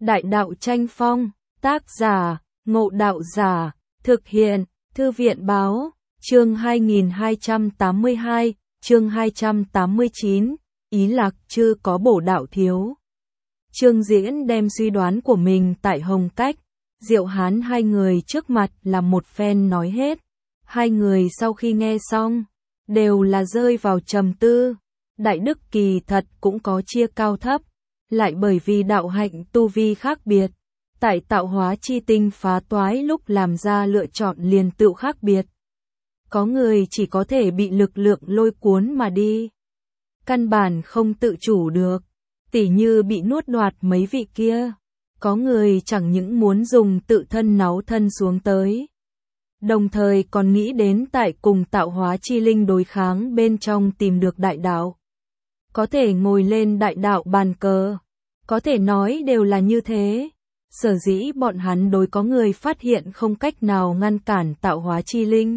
Đại đạo tranh phong, tác giả, Ngộ Đạo Giả, thực hiện, Thư viện báo, chương 2282, chương 289, ý lạc chưa có bổ đạo thiếu. Trương Diễn đem suy đoán của mình tại Hồng Cách, Diệu Hán hai người trước mặt là một phen nói hết. Hai người sau khi nghe xong, đều là rơi vào trầm tư. Đại đức kỳ thật cũng có chia cao thấp, lại bởi vì đạo hạnh tu vi khác biệt. Tại tạo hóa chi tinh phá toái lúc làm ra lựa chọn liền tự khác biệt. Có người chỉ có thể bị lực lượng lôi cuốn mà đi, căn bản không tự chủ được, tỉ như bị nuốt đoạt mấy vị kia. Có người chẳng những muốn dùng tự thân náu thân xuống tới, đồng thời còn nghĩ đến tại cùng tạo hóa chi linh đối kháng bên trong tìm được đại đạo, có thể ngồi lên đại đạo bàn cờ. Có thể nói đều là như thế. Sở dĩ bọn hắn đối có người phát hiện không cách nào ngăn cản tạo hóa chi linh,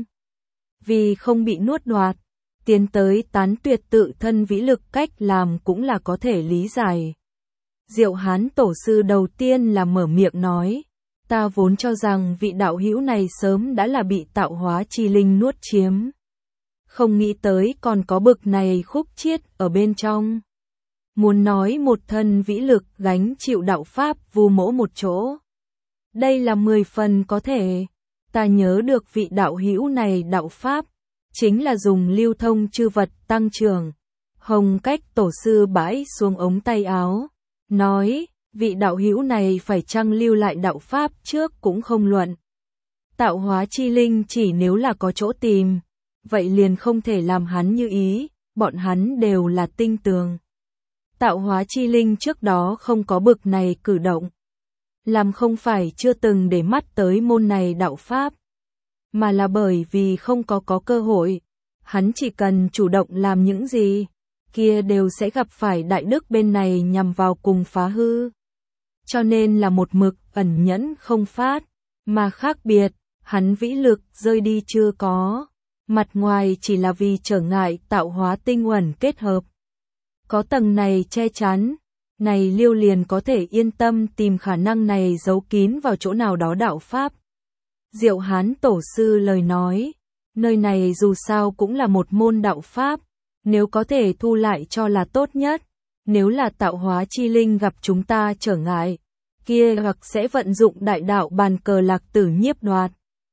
vì không bị nuốt đoạt, tiến tới tán tuyệt tự thân vĩ lực cách làm cũng là có thể lý giải. Diệu Hán tổ sư đầu tiên là mở miệng nói, ta vốn cho rằng vị đạo hữu này sớm đã là bị tạo hóa chi linh nuốt chiếm. Không nghĩ tới còn có bực này khúc chiết ở bên trong. Muốn nói một thân vĩ lực gánh chịu đạo pháp vu mỗ một chỗ. Đây là 10 phần có thể. Ta nhớ được vị đạo hữu này đạo pháp, chính là dùng lưu thông chư vật tăng trưởng. Hồng Cách tổ sư bãi xuống ống tay áo, nói, vị đạo hữu này phải chăng lưu lại đạo pháp trước cũng không luận. Tạo hóa chi linh chỉ nếu là có chỗ tìm, vậy liền không thể làm hắn như ý, bọn hắn đều là tinh tường. Tạo hóa chi linh trước đó không có bực này cử động, làm không phải chưa từng để mắt tới môn này đạo pháp, mà là bởi vì không có cơ hội. Hắn chỉ cần chủ động làm những gì, kia đều sẽ gặp phải đại đức bên này nhằm vào cùng phá hư. Cho nên là một mực ẩn nhẫn không phát, mà khác biệt, hắn vĩ lực rơi đi chưa có, mặt ngoài chỉ là vì trở ngại tạo hóa tinh uẩn kết hợp. Có tầng này che chắn, này Liêu liền có thể yên tâm tìm khả năng này giấu kín vào chỗ nào đó đạo pháp. Diệu Hán tổ sư lời nói, nơi này dù sao cũng là một môn đạo pháp, nếu có thể thu lại cho là tốt nhất. Nếu là tạo hóa chi linh gặp chúng ta trở ngại, kia hoặc sẽ vận dụng đại đạo bàn cờ lạc tử nhiếp đoạt.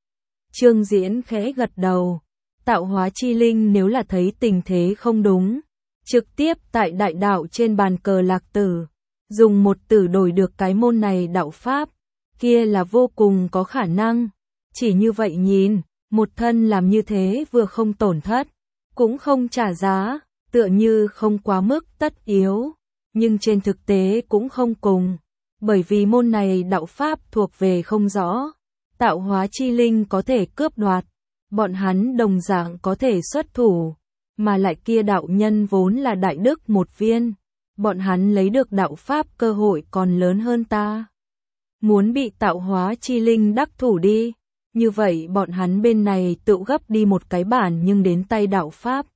Trương Diễn khẽ gật đầu, tạo hóa chi linh nếu là thấy tình thế không đúng, trực tiếp tại đại đạo trên bàn cờ lạc tử, dùng một tử đổi được cái môn này đạo pháp, kia là vô cùng có khả năng. Chỉ như vậy nhìn, một thân làm như thế vừa không tổn thất, cũng không trả giá, tựa như không quá mức tất yếu, nhưng trên thực tế cũng không cùng, bởi vì môn này đạo pháp thuộc về không rõ, tạo hóa chi linh có thể cướp đoạt, bọn hắn đồng dạng có thể xuất thủ. Mà lại kia đạo nhân vốn là đại đức một viên, bọn hắn lấy được đạo pháp cơ hội còn lớn hơn ta. Muốn bị tạo hóa chi linh đắc thủ đi, như vậy bọn hắn bên này tự gấp đi một cái bản nhưng đến tay đạo pháp.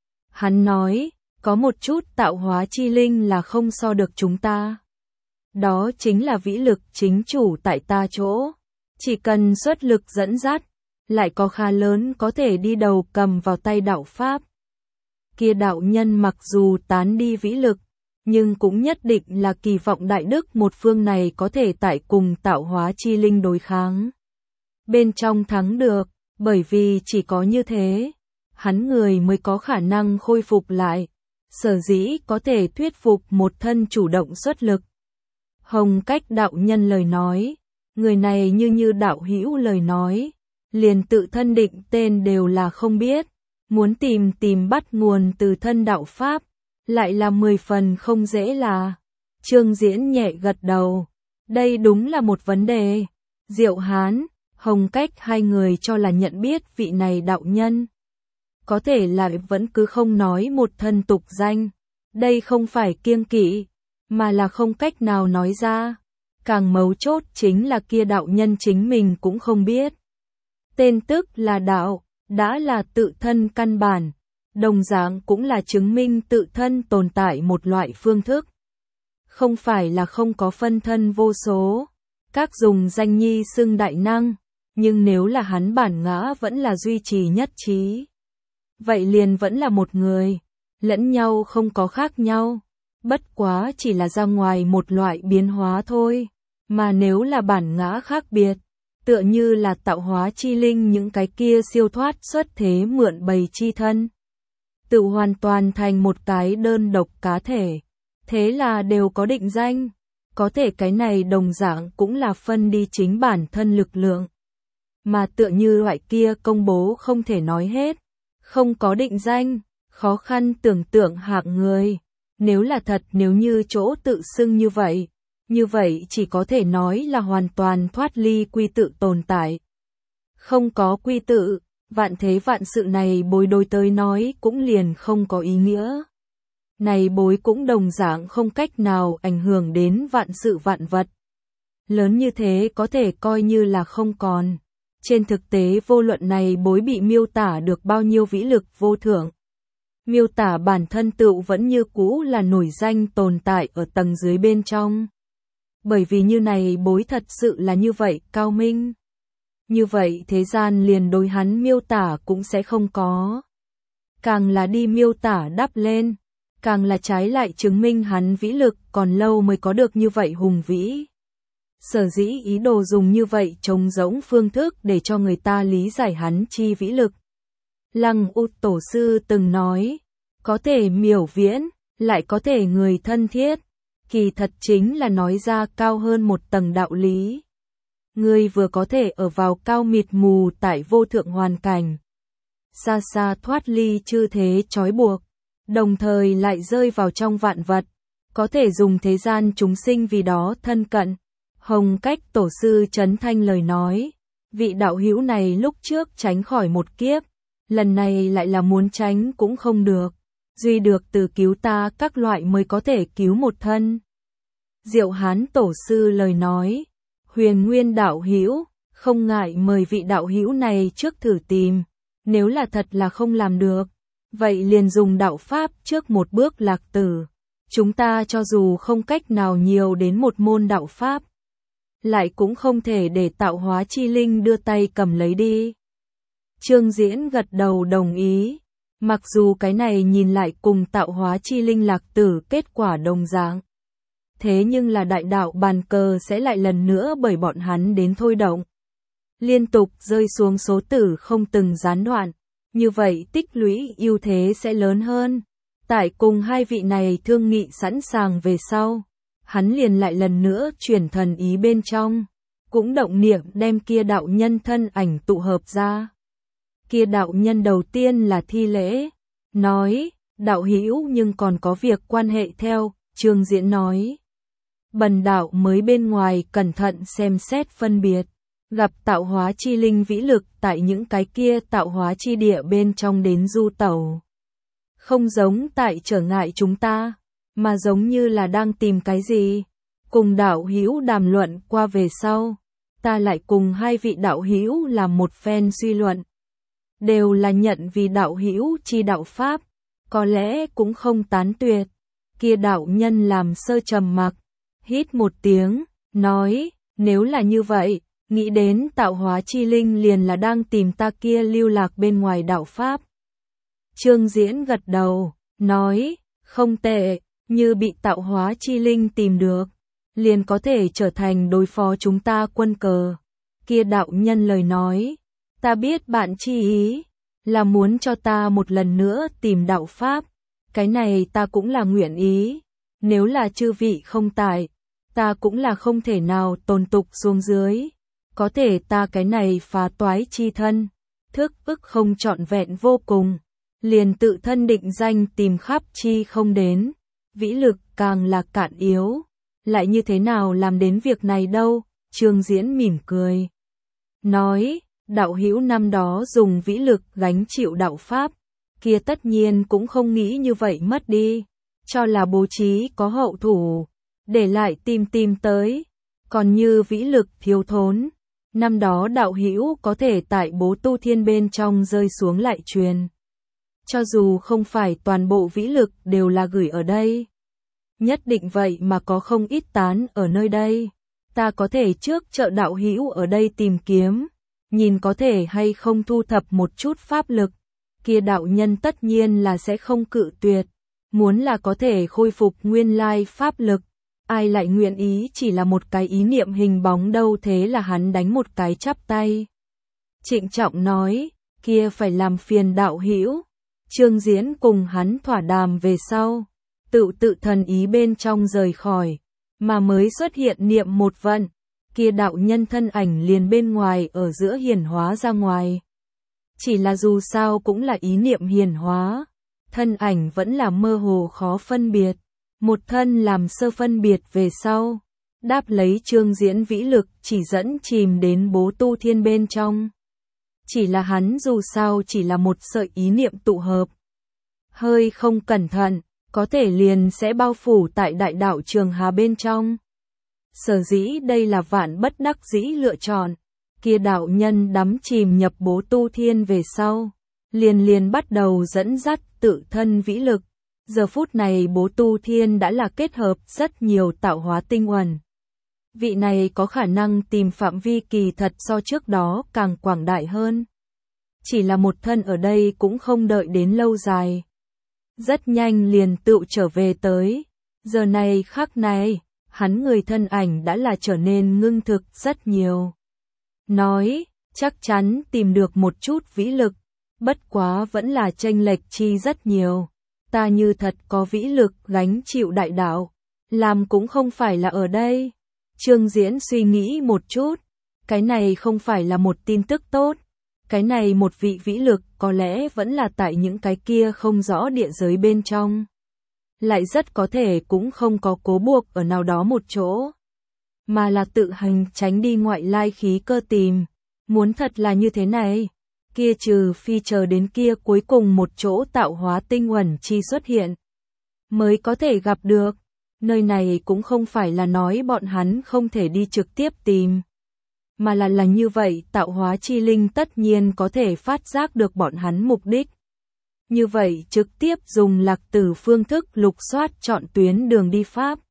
Hắn nói, có một chút tạo hóa chi linh là không so được chúng ta. Đó chính là vĩ lực chính chủ tại ta chỗ. Chỉ cần xuất lực dẫn dắt, lại có khá lớn có thể đi đầu cầm vào tay đạo pháp. Kia đạo nhân mặc dù tán đi vĩ lực, nhưng cũng nhất định là kỳ vọng đại đức một phương này có thể tại cùng tạo hóa chi linh đối kháng. Bên trong thắng được, bởi vì chỉ có như thế, hắn người mới có khả năng khôi phục lại, sở dĩ có thể thuyết phục một thân chủ động xuất lực. Hồng Cách đạo nhân lời nói, người này như đạo hữu lời nói, liền tự thân định tên đều là không biết. Muốn tìm bắt nguồn từ thân đạo pháp, lại là 10 phần không dễ là. Trương Diễn nhẹ gật đầu, đây đúng là một vấn đề. Diệu Hán, Hồng Cách hai người cho là nhận biết vị này đạo nhân, có thể lại vẫn cứ không nói một thân tục danh. Đây không phải kiêng kỵ, mà là không cách nào nói ra. Càng mấu chốt chính là kia đạo nhân chính mình cũng không biết. Tên tức là đạo, đã là tự thân căn bản, đồng dạng cũng là chứng minh tự thân tồn tại một loại phương thức. không phải là không có phân thân vô số, các dùng danh nhi xưng đại năng, nhưng nếu là hắn bản ngã vẫn là duy trì nhất trí. Vậy liền vẫn là một người, lẫn nhau không có khác nhau, bất quá chỉ là ra ngoài một loại biến hóa thôi, mà nếu là bản ngã khác biệt, tựa như là tạo hóa chi linh những cái kia siêu thoát xuất thế mượn bầy chi thân, tự hoàn toàn thành một cái đơn độc cá thể, thế là đều có định danh, có thể cái này đồng dạng cũng là phân đi chính bản thân lực lượng, mà tựa như loại kia công bố không thể nói hết, không có định danh, khó khăn tưởng tượng hạng người, nếu là thật nếu như chỗ tự xưng như vậy chỉ có thể nói là hoàn toàn thoát ly quy tự tồn tại. Không có quy tự, vạn thế vạn sự này bối đối tới nói cũng liền không có ý nghĩa. Này bối cũng đồng dạng không cách nào ảnh hưởng đến vạn sự vạn vật. Lớn như thế có thể coi như là không còn. Trên thực tế vô luận này bối bị miêu tả được bao nhiêu vĩ lực vô thượng. Miêu tả bản thân tựu vẫn như cũ là nổi danh tồn tại ở tầng dưới bên trong. Bởi vì như này bối thật sự là như vậy cao minh. Như vậy thế gian liền đối hắn miêu tả cũng sẽ không có. Càng là đi miêu tả đắp lên, càng là trái lại chứng minh hắn vĩ lực còn lâu mới có được như vậy hùng vĩ. Sở dĩ ý đồ dùng như vậy trống rỗng phương thức để cho người ta lý giải hắn chi vĩ lực. Lăng Út Tổ sư từng nói, có thể miểu viễn, lại có thể người thân thiết, kỳ thật chính là nói ra cao hơn một tầng đạo lý. Người vừa có thể ở vào cao mịt mù tại vô thượng hoàn cảnh, xa xa thoát ly chư thế trói buộc, đồng thời lại rơi vào trong vạn vật, có thể dùng thế gian chúng sinh vì đó thân cận. Hồng Cách Tổ sư chấn thanh lời nói, vị đạo hữu này lúc trước tránh khỏi một kiếp, lần này lại là muốn tránh cũng không được, duy được từ cứu ta các loại mới có thể cứu một thân. Diệu Hán Tổ sư lời nói, Huyền Nguyên đạo hữu, không ngại mời vị đạo hữu này trước thử tìm, nếu là thật là không làm được, vậy liền dùng đạo pháp trước một bước lạc tử. Chúng ta cho dù không cách nào nhiều đến một môn đạo pháp, lại cũng không thể để tạo hóa chi linh đưa tay cầm lấy đi. Trương Diễn gật đầu đồng ý, mặc dù cái này nhìn lại cùng tạo hóa chi linh lạc tử kết quả đồng dạng. Thế nhưng là đại đạo bàn cờ sẽ lại lần nữa bởi bọn hắn đến thôi động. Liên tục rơi xuống số tử không từng gián đoạn, như vậy tích lũy ưu thế sẽ lớn hơn. Tại cùng hai vị này thương nghị sẵn sàng về sau, hắn liền lại lần nữa chuyển thần ý bên trong, cũng động niệm đem kia đạo nhân thân ảnh tụ hợp ra. Kia đạo nhân đầu tiên là thi lễ, nói, đạo hữu nhưng còn có việc quan hệ theo, Trương Diễn nói. Bần đạo mới bên ngoài cẩn thận xem xét phân biệt, gặp tạo hóa chi linh vĩ lực tại những cái kia tạo hóa chi địa bên trong đến du tẩu. Không giống tại trở ngại chúng ta, mà giống như là đang tìm cái gì. Cùng đạo hữu đàm luận qua về sau, ta lại cùng hai vị đạo hữu làm một phen suy luận. Đều là nhận vì đạo hữu chi đạo pháp, có lẽ cũng không tán tuyệt. Kia đạo nhân làm sơ trầm mặc, hít một tiếng, nói, nếu là như vậy, nghĩ đến tạo hóa chi linh liền là đang tìm ta kia lưu lạc bên ngoài đạo pháp. Trương Diễn gật đầu, nói, không tệ, như bị tạo hóa chi linh tìm được, liền có thể trở thành đối phó chúng ta quân cờ. Kia đạo nhân lời nói, ta biết bạn chi ý, là muốn cho ta một lần nữa tìm đạo pháp, cái này ta cũng là nguyện ý, nếu là chư vị không tại, ta cũng là không thể nào tồn tục xuống dưới, có thể ta cái này phá toái chi thân, thức ức không trọn vẹn vô cùng, liền tự thân định danh tìm khắp chi không đến, vĩ lực càng là cạn yếu, lại như thế nào làm đến việc này đâu. Trương Diễn mỉm cười, nói, đạo hữu năm đó dùng vĩ lực gánh chịu đạo pháp, kia tất nhiên cũng không nghĩ như vậy mất đi, cho là bố trí có hậu thủ, để lại tìm tới, còn như vĩ lực thiếu thốn, năm đó đạo hữu có thể tại bố tu thiên bên trong rơi xuống lại truyền. Cho dù không phải toàn bộ vĩ lực đều là gửi ở đây, Nhất định vậy mà có không ít tán ở nơi đây. Ta có thể trước chợ đạo hữu ở đây tìm kiếm, nhìn có thể hay không thu thập một chút pháp lực. Kia đạo nhân tất nhiên là sẽ không cự tuyệt, muốn là có thể khôi phục nguyên lai pháp lực. Ai lại nguyện ý chỉ là một cái ý niệm hình bóng đâu, thế là hắn đánh một cái chắp tay. Trịnh trọng nói, kia phải làm phiền đạo hữu. Trương Diễn cùng hắn thỏa đàm về sau, tự thần ý bên trong rời khỏi, mà mới xuất hiện niệm một vận, kia đạo nhân thân ảnh liền bên ngoài ở giữa hiển hóa ra ngoài. Chỉ là dù sao cũng là ý niệm hiển hóa, thân ảnh vẫn là mơ hồ khó phân biệt, một thân làm sơ phân biệt về sau, đáp lấy Trương Diễn vĩ lực chỉ dẫn chìm đến Bố Tu Thiên bên trong. Chỉ là hắn dù sao chỉ là một sợi ý niệm tụ hợp, hơi không cẩn thận, có thể liền sẽ bao phủ tại đại đạo Trường Hà bên trong. Sở dĩ đây là vạn bất đắc dĩ lựa chọn, kia đạo nhân đắm chìm nhập Bố Tu Thiên về sau, liền bắt đầu dẫn dắt tự thân vĩ lực. Giờ phút này Bố Tu Thiên đã là kết hợp rất nhiều tạo hóa tinh uẩn. Vị này có khả năng tìm phạm vi kỳ thật so trước đó càng quảng đại hơn. Chỉ là một thân ở đây cũng không đợi đến lâu dài. Rất nhanh liền tự trở về tới. Giờ này khắc này, hắn người thân ảnh đã là trở nên ngưng thực rất nhiều. Nói, chắc chắn tìm được một chút vĩ lực, bất quá vẫn là chênh lệch chi rất nhiều. Ta như thật có vĩ lực gánh chịu đại đạo, làm cũng không phải là ở đây. Trương Diễn suy nghĩ một chút, cái này không phải là một tin tức tốt. Cái này một vị vĩ lực có lẽ vẫn là tại những cái kia không rõ địa giới bên trong. Lại rất có thể cũng không có cố buộc ở nào đó một chỗ, mà là tự hành tránh đi ngoại lai khí cơ tìm. Muốn thật là như thế này, kia trừ phi chờ đến kia cuối cùng một chỗ tạo hóa tinh uẩn chi xuất hiện, mới có thể gặp được. Nơi này cũng không phải là nói bọn hắn không thể đi trực tiếp tìm, mà là như vậy tạo hóa chi linh tất nhiên có thể phát giác được bọn hắn mục đích. Như vậy trực tiếp dùng lạc tử phương thức lục soát chọn tuyến đường đi pháp.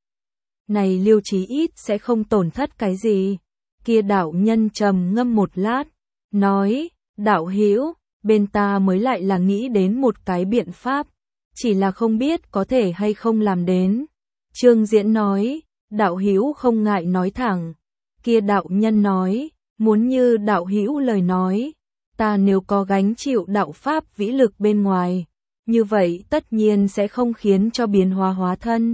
Này Liêu Chí ít sẽ không tổn thất cái gì. Kia đạo nhân trầm ngâm một lát, nói, đạo hữu, bên ta mới lại là nghĩ đến một cái biện pháp, chỉ là không biết có thể hay không làm đến. Trương Diễn nói, đạo hữu không ngại nói thẳng. Kia đạo nhân nói, muốn như đạo hữu lời nói, ta nếu có gánh chịu đạo pháp vĩ lực bên ngoài, như vậy tất nhiên sẽ không khiến cho biến hóa hóa thân.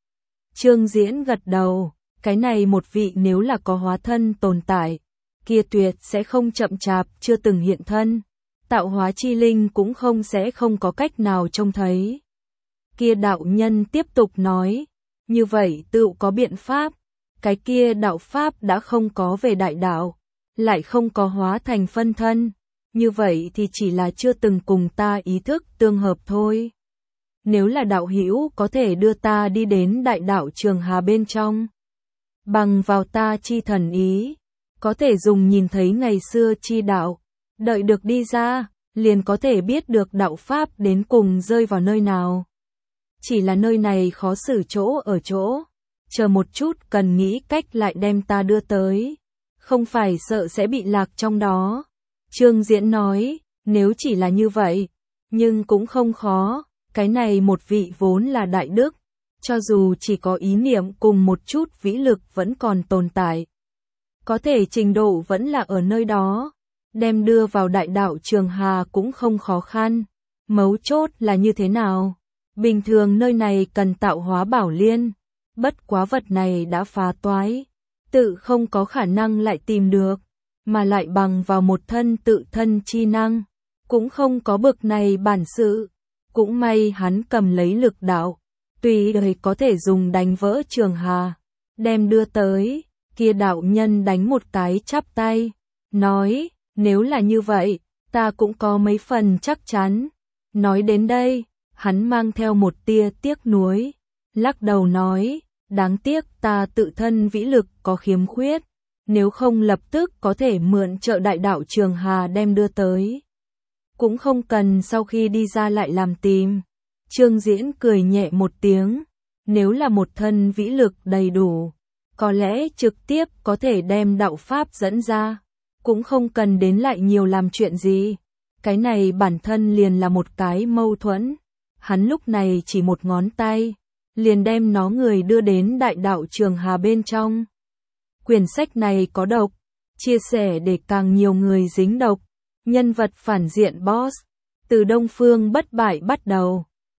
Trương Diễn gật đầu, cái này một vị nếu là có hóa thân tồn tại, kia tuyệt sẽ không chậm chạp chưa từng hiện thân, tạo hóa chi linh cũng sẽ không có cách nào trông thấy. Kia đạo nhân tiếp tục nói, như vậy tự có biện pháp, cái kia đạo pháp đã không có về đại đạo, lại không có hóa thành phân thân, như vậy thì chỉ là chưa từng cùng ta ý thức tương hợp thôi. Nếu là đạo hữu có thể đưa ta đi đến đại đạo Trường Hà bên trong, bằng vào ta chi thần ý, có thể dùng nhìn thấy ngày xưa chi đạo, đợi được đi ra, liền có thể biết được đạo pháp đến cùng rơi vào nơi nào. Chỉ là nơi này khó xử chỗ ở chỗ, chờ một chút cần nghĩ cách lại đem ta đưa tới, không phải sợ sẽ bị lạc trong đó. Trương Diễn nói, nếu chỉ là như vậy, nhưng cũng không khó, cái này một vị vốn là đại đức, cho dù chỉ có ý niệm cùng một chút vĩ lực vẫn còn tồn tại. Có thể trình độ vẫn là ở nơi đó, đem đưa vào đại đạo Trường Hà cũng không khó khăn, mấu chốt là như thế nào. Bình thường nơi này cần tạo hóa bảo liên, bất quá vật này đã phá toái, tự không có khả năng lại tìm được, mà lại bằng vào một thân tự thân chi năng, cũng không có bực này bản sự. Cũng may hắn cầm lấy lực đạo, tùy đời có thể dùng đánh vỡ Trường Hà, đem đưa tới. Kia đạo nhân đánh một cái chắp tay, nói, nếu là như vậy, ta cũng có mấy phần chắc chắn. Nói đến đây, hắn mang theo một tia tiếc nuối, lắc đầu nói, đáng tiếc ta tự thân vĩ lực có khiếm khuyết, nếu không lập tức có thể mượn trợ đại đạo Trường Hà đem đưa tới. Cũng không cần sau khi đi ra lại làm tìm. Trương Diễn cười nhẹ một tiếng, nếu là một thân vĩ lực đầy đủ, có lẽ trực tiếp có thể đem đạo pháp dẫn ra, cũng không cần đến lại nhiều làm chuyện gì. Cái này bản thân liền là một cái mâu thuẫn. Hắn lúc này chỉ một ngón tay, liền đem nó người đưa đến đại đạo trường hà bên trong. Quyển sách này có độc, chia sẻ để càng nhiều người dính độc. Nhân vật phản diện boss, từ Đông Phương Bất Bại bắt đầu.